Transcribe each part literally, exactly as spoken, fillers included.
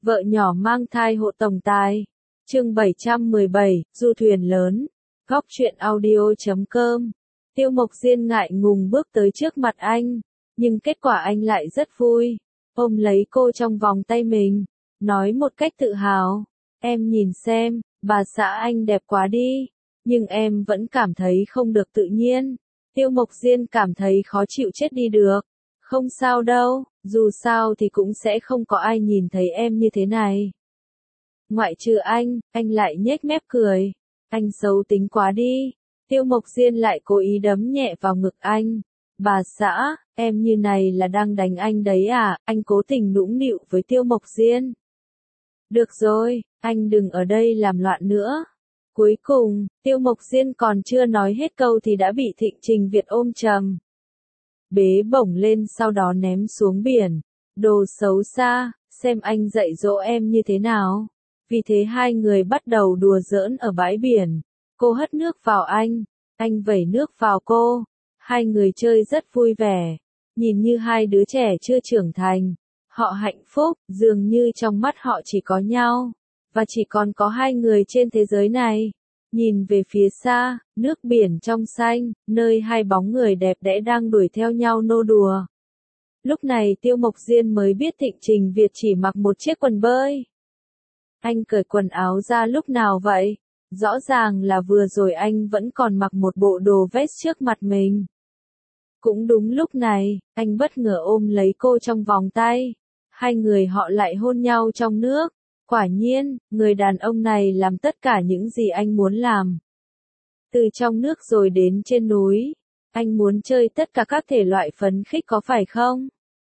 Vợ nhỏ mang thai hộ tổng tài. Chương bảy trăm mười bảy, du thuyền lớn. Góc truyện audio chấm com. Tiêu Mộc Diên ngại ngùng bước tới trước mặt anh, nhưng kết quả anh lại rất vui, ôm lấy cô trong vòng tay mình, nói một cách tự hào, em nhìn xem, bà xã anh đẹp quá đi, nhưng em vẫn cảm thấy không được tự nhiên. Tiêu Mộc Diên cảm thấy khó chịu chết đi được. Không sao đâu, dù sao thì cũng sẽ không có ai nhìn thấy em như thế này. Ngoại trừ anh, anh lại nhếch mép cười. Anh xấu tính quá đi. Tiêu Mộc Diên lại cố ý đấm nhẹ vào ngực anh. Bà xã, em như này là đang đánh anh đấy à? Anh cố tình nũng nịu với Tiêu Mộc Diên. Được rồi, anh đừng ở đây làm loạn nữa. Cuối cùng, Tiêu Mộc Diên còn chưa nói hết câu thì đã bị Thịnh Trình Việt ôm chầm. Bế bổng lên sau đó ném xuống biển. Đồ xấu xa, xem anh dạy dỗ em như thế nào. Vì thế hai người bắt đầu đùa giỡn ở bãi biển. Cô hất nước vào anh, anh vẩy nước vào cô. Hai người chơi rất vui vẻ, nhìn như hai đứa trẻ chưa trưởng thành. Họ hạnh phúc, dường như trong mắt họ chỉ có nhau, và chỉ còn có hai người trên thế giới này. Nhìn về phía xa, nước biển trong xanh, nơi hai bóng người đẹp đẽ đang đuổi theo nhau nô đùa. Lúc này Tiêu Mộc Diên mới biết Thịnh Trình Việt chỉ mặc một chiếc quần bơi. Anh cởi quần áo ra lúc nào vậy? Rõ ràng là vừa rồi anh vẫn còn mặc một bộ đồ vest trước mặt mình. Cũng đúng lúc này, anh bất ngờ ôm lấy cô trong vòng tay. Hai người họ lại hôn nhau trong nước. Quả nhiên, người đàn ông này làm tất cả những gì anh muốn làm. Từ trong nước rồi đến trên núi, anh muốn chơi tất cả các thể loại phấn khích có phải không?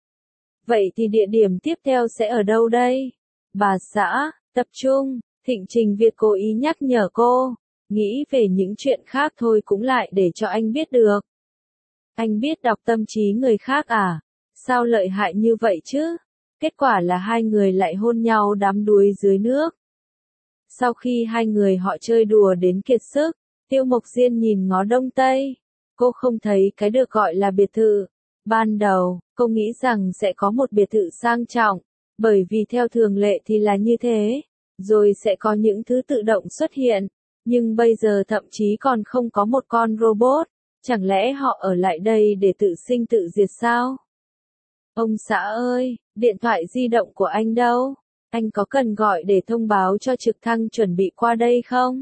Vậy thì địa điểm tiếp theo sẽ ở đâu đây? Bà xã, tập trung, Thịnh Trình Việt cố ý nhắc nhở cô, nghĩ về những chuyện khác thôi cũng lại để cho anh biết được. Anh biết đọc tâm trí người khác à? Sao lợi hại như vậy chứ? Kết quả là hai người lại hôn nhau đắm đuối dưới nước. Sau khi hai người họ chơi đùa đến kiệt sức, Tiêu Mộc Diên nhìn ngó đông tây. Cô không thấy cái được gọi là biệt thự. Ban đầu, cô nghĩ rằng sẽ có một biệt thự sang trọng, bởi vì theo thường lệ thì là như thế. Rồi sẽ có những thứ tự động xuất hiện. Nhưng bây giờ thậm chí còn không có một con robot. Chẳng lẽ họ ở lại đây để tự sinh tự diệt sao? Ông xã ơi, điện thoại di động của anh đâu? Anh có cần gọi để thông báo cho trực thăng chuẩn bị qua đây không?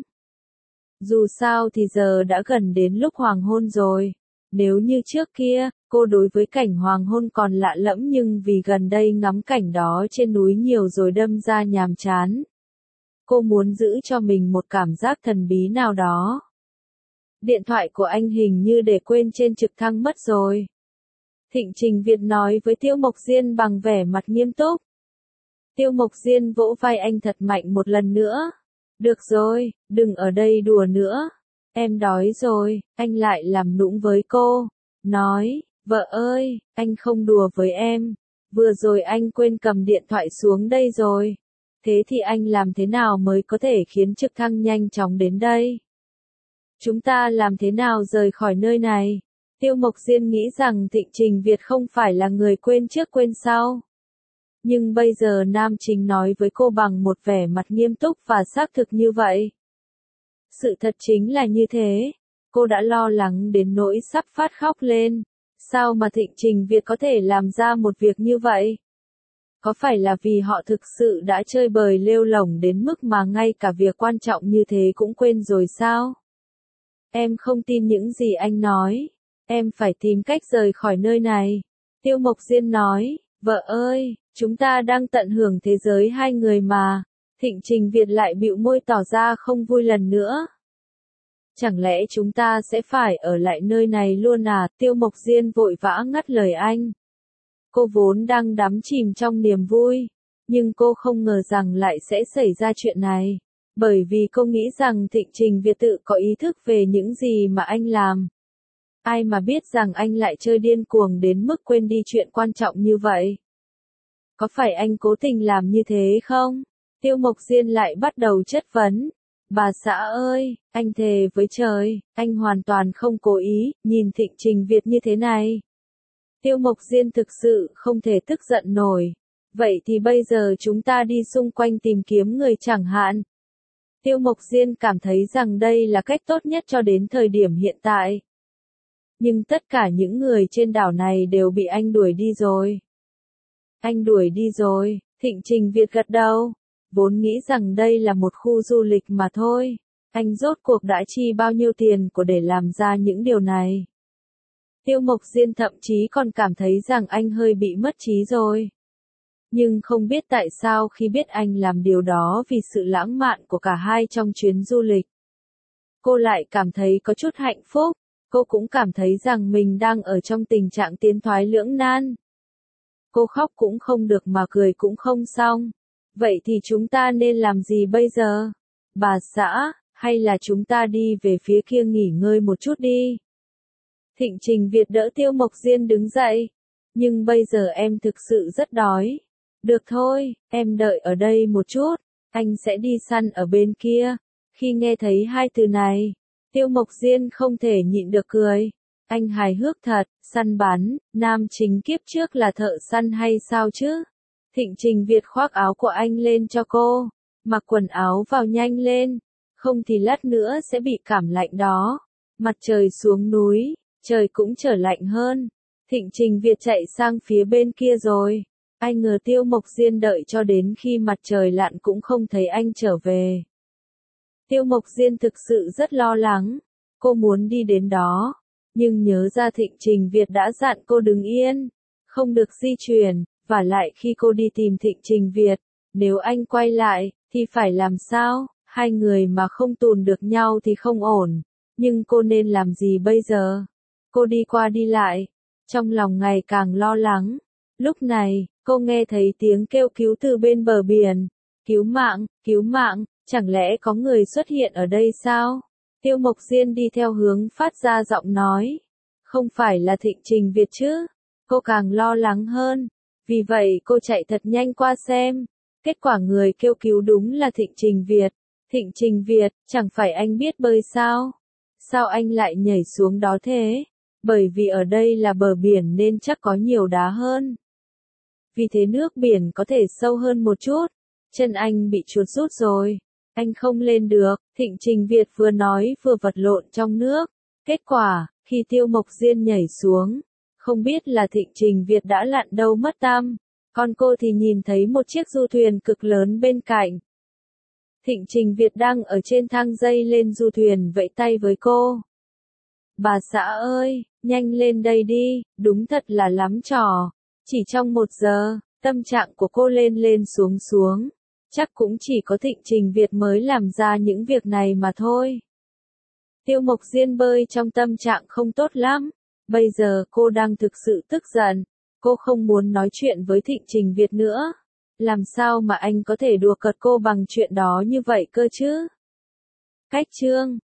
Dù sao thì giờ đã gần đến lúc hoàng hôn rồi. Nếu như trước kia, cô đối với cảnh hoàng hôn còn lạ lẫm nhưng vì gần đây ngắm cảnh đó trên núi nhiều rồi đâm ra nhàm chán. Cô muốn giữ cho mình một cảm giác thần bí nào đó. Điện thoại của anh hình như để quên trên trực thăng mất rồi. Thịnh Trình Việt nói với Tiêu Mộc Diên bằng vẻ mặt nghiêm túc. Tiêu Mộc Diên vỗ vai anh thật mạnh một lần nữa. Được rồi, đừng ở đây đùa nữa. Em đói rồi, anh lại làm nũng với cô. Nói, vợ ơi, anh không đùa với em. Vừa rồi anh quên cầm điện thoại xuống đây rồi. Thế thì anh làm thế nào mới có thể khiến trực thăng nhanh chóng đến đây? Chúng ta làm thế nào rời khỏi nơi này? Tiêu Mộc Diên nghĩ rằng Thịnh Trình Việt không phải là người quên trước quên sau. Nhưng bây giờ nam chính nói với cô bằng một vẻ mặt nghiêm túc và xác thực như vậy. Sự thật chính là như thế. Cô đã lo lắng đến nỗi sắp phát khóc lên. Sao mà Thịnh Trình Việt có thể làm ra một việc như vậy? Có phải là vì họ thực sự đã chơi bời lêu lổng đến mức mà ngay cả việc quan trọng như thế cũng quên rồi sao? Em không tin những gì anh nói. Em phải tìm cách rời khỏi nơi này. Tiêu Mộc Diên nói, vợ ơi, chúng ta đang tận hưởng thế giới hai người mà. Thịnh Trình Việt lại bĩu môi tỏ ra không vui lần nữa. Chẳng lẽ chúng ta sẽ phải ở lại nơi này luôn à? Tiêu Mộc Diên vội vã ngắt lời anh. Cô vốn đang đắm chìm trong niềm vui, nhưng cô không ngờ rằng lại sẽ xảy ra chuyện này. Bởi vì cô nghĩ rằng Thịnh Trình Việt tự có ý thức về những gì mà anh làm. Ai mà biết rằng anh lại chơi điên cuồng đến mức quên đi chuyện quan trọng như vậy. Có phải anh cố tình làm như thế không? Tiêu Mộc Diên lại bắt đầu chất vấn. Bà xã ơi, anh thề với trời, anh hoàn toàn không cố ý, nhìn Thịnh Trình Việt như thế này. Tiêu Mộc Diên thực sự không thể tức giận nổi. Vậy thì bây giờ chúng ta đi xung quanh tìm kiếm người chẳng hạn. Tiêu Mộc Diên cảm thấy rằng đây là cách tốt nhất cho đến thời điểm hiện tại. Nhưng tất cả những người trên đảo này đều bị anh đuổi đi rồi. Anh đuổi đi rồi, Thịnh Trình Việt gật đầu. Vốn nghĩ rằng đây là một khu du lịch mà thôi. Anh rốt cuộc đã chi bao nhiêu tiền của để làm ra những điều này. Tiêu Mộc Diên thậm chí còn cảm thấy rằng anh hơi bị mất trí rồi. Nhưng không biết tại sao khi biết anh làm điều đó vì sự lãng mạn của cả hai trong chuyến du lịch. Cô lại cảm thấy có chút hạnh phúc, cô cũng cảm thấy rằng mình đang ở trong tình trạng tiến thoái lưỡng nan. Cô khóc cũng không được mà cười cũng không xong. Vậy thì chúng ta nên làm gì bây giờ? Bà xã, hay là chúng ta đi về phía kia nghỉ ngơi một chút đi? Thịnh Trình Việt đỡ Tiêu Mộc Diên đứng dậy. Nhưng bây giờ em thực sự rất đói. Được thôi, em đợi ở đây một chút, anh sẽ đi săn ở bên kia. Khi nghe thấy hai từ này, Tiêu Mộc Diên không thể nhịn được cười. Anh hài hước thật, săn bắn, nam chính kiếp trước là thợ săn hay sao chứ? Thịnh Trình Việt khoác áo của anh lên cho cô, mặc quần áo vào nhanh lên, không thì lát nữa sẽ bị cảm lạnh đó. Mặt trời xuống núi, trời cũng trở lạnh hơn. Thịnh Trình Việt chạy sang phía bên kia rồi. Anh ngờ Tiêu Mộc Diên đợi cho đến khi mặt trời lặn cũng không thấy anh trở về. Tiêu Mộc Diên thực sự rất lo lắng. Cô muốn đi đến đó. Nhưng nhớ ra Thịnh Trình Việt đã dặn cô đứng yên. Không được di chuyển. Và lại khi cô đi tìm Thịnh Trình Việt, nếu anh quay lại, thì phải làm sao? Hai người mà không tùn được nhau thì không ổn. Nhưng cô nên làm gì bây giờ? Cô đi qua đi lại. Trong lòng ngày càng lo lắng. Lúc này, cô nghe thấy tiếng kêu cứu từ bên bờ biển. Cứu mạng, cứu mạng, chẳng lẽ có người xuất hiện ở đây sao? Tiêu Mộc Diên đi theo hướng phát ra giọng nói. Không phải là Thịnh Trình Việt chứ? Cô càng lo lắng hơn. Vì vậy cô chạy thật nhanh qua xem. Kết quả người kêu cứu đúng là Thịnh Trình Việt. Thịnh Trình Việt, chẳng phải anh biết bơi sao? Sao anh lại nhảy xuống đó thế? Bởi vì ở đây là bờ biển nên chắc có nhiều đá hơn. Vì thế nước biển có thể sâu hơn một chút. Chân anh bị chuột rút rồi. Anh không lên được. Thịnh Trình Việt vừa nói vừa vật lộn trong nước. Kết quả, khi Tiêu Mộc Diên nhảy xuống, không biết là Thịnh Trình Việt đã lặn đâu mất tăm. Còn cô thì nhìn thấy một chiếc du thuyền cực lớn bên cạnh. Thịnh Trình Việt đang ở trên thang dây lên du thuyền vẫy tay với cô. Bà xã ơi, nhanh lên đây đi, đúng thật là lắm trò. Chỉ trong một giờ, tâm trạng của cô lên lên xuống xuống. Chắc cũng chỉ có Thịnh Trình Việt mới làm ra những việc này mà thôi. Tiêu Mộc Diên bơi trong tâm trạng không tốt lắm. Bây giờ cô đang thực sự tức giận. Cô không muốn nói chuyện với Thịnh Trình Việt nữa. Làm sao mà anh có thể đùa cợt cô bằng chuyện đó như vậy cơ chứ? Cách chương